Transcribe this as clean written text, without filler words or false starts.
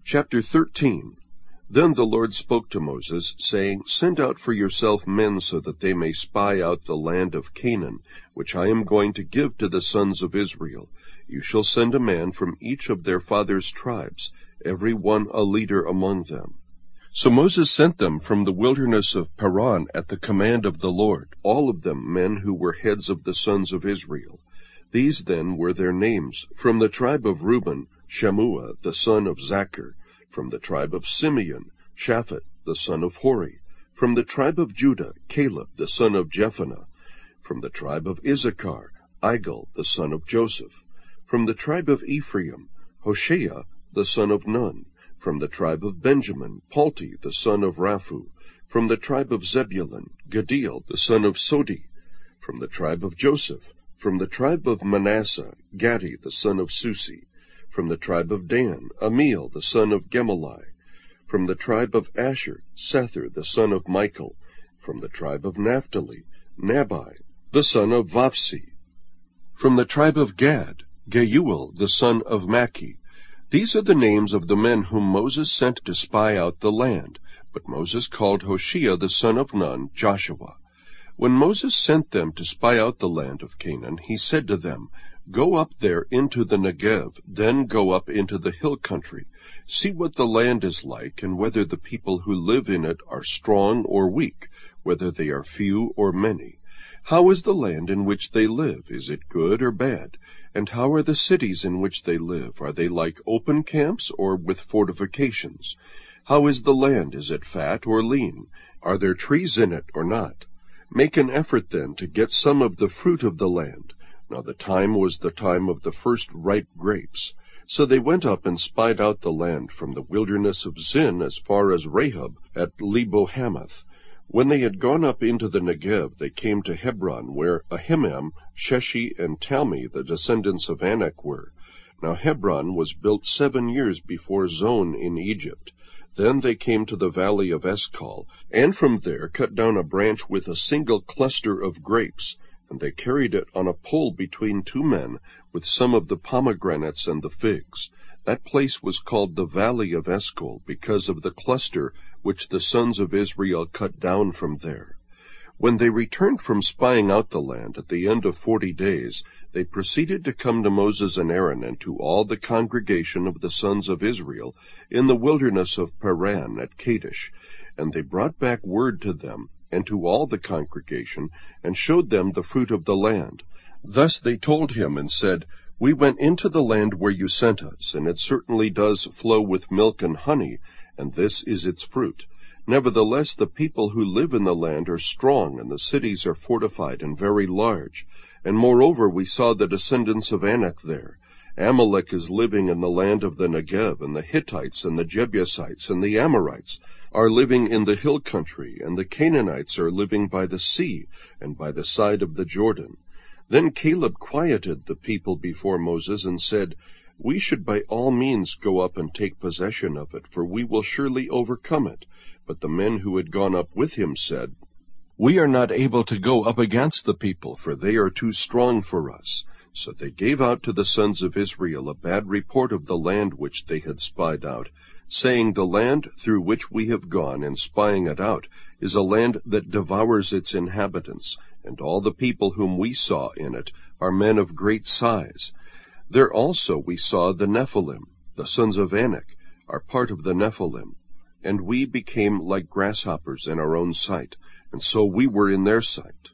Chapter 13. Then the Lord spoke to Moses, saying, Send out for yourself men so that they may spy out the land of Canaan, which I am going to give to the sons of Israel. You shall send a man from each of their fathers' tribes, every one a leader among them. So Moses sent them from the wilderness of Paran at the command of the Lord, all of them men who were heads of the sons of Israel. These then were their names: from the tribe of Reuben, Shammua the son of Zachar; from the tribe of Simeon, Shaphat the son of Hori; from the tribe of Judah, Caleb the son of Jephunneh; from the tribe of Issachar, Igal the son of Joseph; from the tribe of Ephraim, Hoshea the son of Nun; from the tribe of Benjamin, Palti the son of Raphu; from the tribe of Zebulun, Gadiel the son of Sodi; from the tribe of Joseph; from the tribe of Manasseh, Gadi the son of Susi; from the tribe of Dan, Amiel the son of Gemalli; from the tribe of Asher, Sethur the son of Michael; from the tribe of Naphtali, Nabai the son of Vapsi; from the tribe of Gad, Geuel the son of Maki. These are the names of the men whom Moses sent to spy out the land. But Moses called Hoshea the son of Nun Joshua. When Moses sent them to spy out the land of Canaan, he said to them, Go up there into the Negev, then go up into the hill country. See what the land is like, and whether the people who live in it are strong or weak, whether they are few or many. How is the land in which they live? Is it good or bad? And how are the cities in which they live? Are they like open camps or with fortifications? How is the land? Is it fat or lean? Are there trees in it or not? Make an effort then to get some of the fruit of the land. Now the time was the time of the first ripe grapes. So they went up and spied out the land from the wilderness of Zin as far as Rehob at Lebo-hamath. When they had gone up into the Negev, they came to Hebron, where Ahiman, Sheshi, and Talmi, the descendants of Anak, were. Now Hebron was built 7 years before Zon in Egypt. Then they came to the valley of Eshcol, and from there cut down a branch with a single cluster of grapes, and they carried it on a pole between 2 men, with some of the pomegranates and the figs. That place was called the valley of Eshcol, because of the cluster which the sons of Israel cut down from there. When they returned from spying out the land at the end of 40 days, they proceeded to come to Moses and Aaron and to all the congregation of the sons of Israel in the wilderness of Paran at Kadesh. And they brought back word to them and to all the congregation, and showed them the fruit of the land. Thus they told him and said, We went into the land where you sent us, and it certainly does flow with milk and honey, and this is its fruit. Nevertheless, the people who live in the land are strong, and the cities are fortified and very large. And moreover, we saw the descendants of Anak there. Amalek is living in the land of the Negev, and the Hittites and the Jebusites and the Amorites are living in the hill country, and the Canaanites are living by the sea and by the side of the Jordan. Then Caleb quieted the people before Moses and said, We should by all means go up and take possession of it, for we will surely overcome it. But the men who had gone up with him said, We are not able to go up against the people, for they are too strong for us. So they gave out to the sons of Israel a bad report of the land which they had spied out, saying, The land through which we have gone in spying it out is a land that devours its inhabitants, and all the people whom we saw in it are men of great size. There also we saw the Nephilim, the sons of Anak, are part of the Nephilim. And we became like grasshoppers in our own sight, and so we were in their sight.